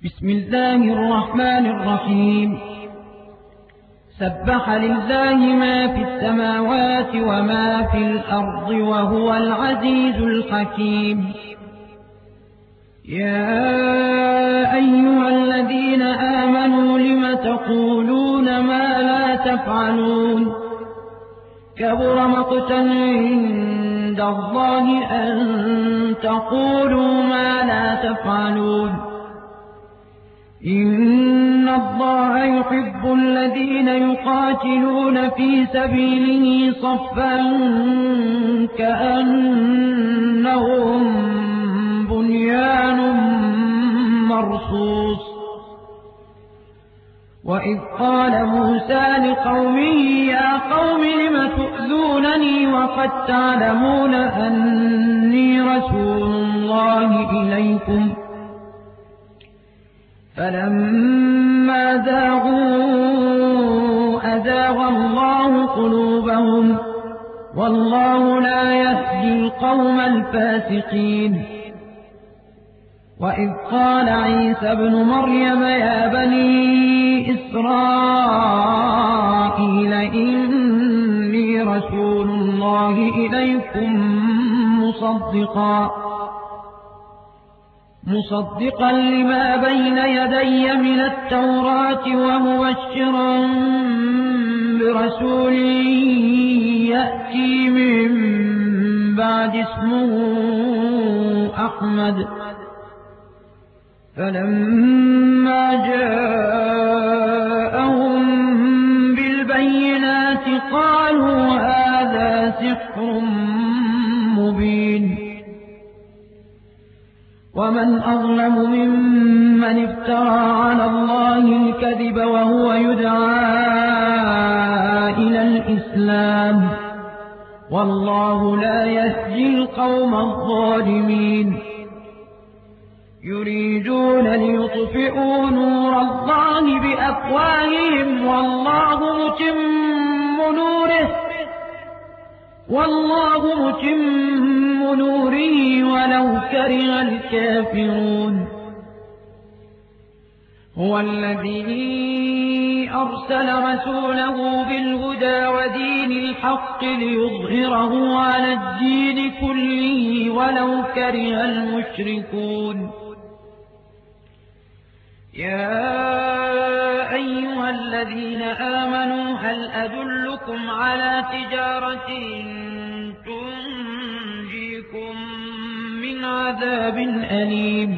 بسم الله الرحمن الرحيم. سبح لله ما في السماوات وما في الأرض وهو العزيز الحكيم. يا أيها الذين آمنوا لم تقولون ما لا تفعلون؟ كبر مقتا عند الله أن تقولوا ما لا تفعلون. إن الله يحب الذين يقاتلون في سبيله صفا كأنهم بنيان مرصوص. وإذ قال موسى لقومه يا قوم لم تؤذونني وقد تعلمون أني رسول الله إليكم فلما زاغوا أزاغ الله قلوبهم والله لا يهدي القوم الفاسقين. وإذ قال عيسى ابن مريم يا بني إسرائيل إني رسول الله إليكم مصدقا لما بين يدي من التوراة ومبشرا برسول يأتي من بعد اسمه أحمد. فلما جاءهم بالبينات قالوا هذا سحر مبين. ومن أظلم ممن افترى على الله الكذب وهو يدعى إلى الإسلام والله لا يهدي القوم الظالمين. يريدون ليطفئوا نور الله بأفواههم والله متم نوره ولو كره الكافرون. هو الذي أرسل رسوله بالهدى ودين الحق ليظهره على الدين كله ولو كره المشركون. يا أيها الذين آمنوا هل أدلكم على تجارة تنجيكم من عذاب أليم؟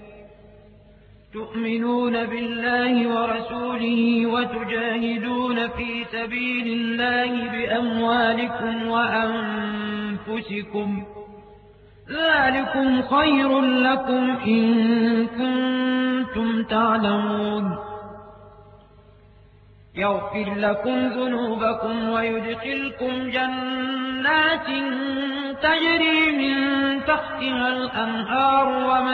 تؤمنون بالله ورسوله وتجاهدون في سبيل الله بأموالكم وأنفسكم ذلكم خير لكم إن كنتم تعلمون. يغفر لكم ذنوبكم ويدخلكم جنات تجري من تحتها الأنهار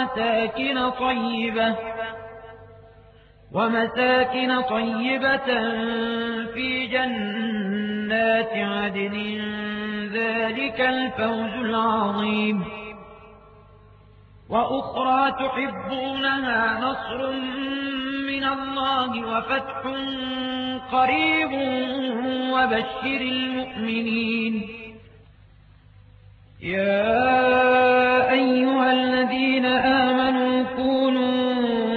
ومساكن طيبة في جنات عدن ذلك الفوز العظيم. وأخرى تحبونها نصر من الله وفتح قريب وبشر المؤمنين. يا أيها الذين آمنوا كونوا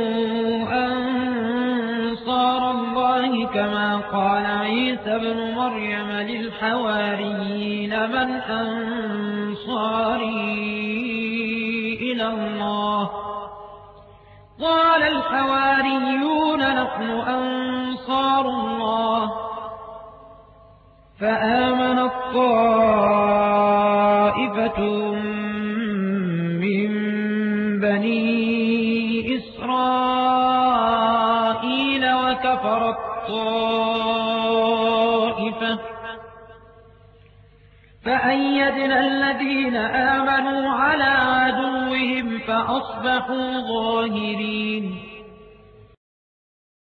أنصار الله كما قال عيسى ابن مريم للحواريين من أنصاري إلى الله؟ قال الحواريون نحن أنصار الله. فآمنت طائفة من بني إسرائيل وكفرت طائفة فأيدنا الذين آمنوا على عدوهم فأصبحوا ظاهرين.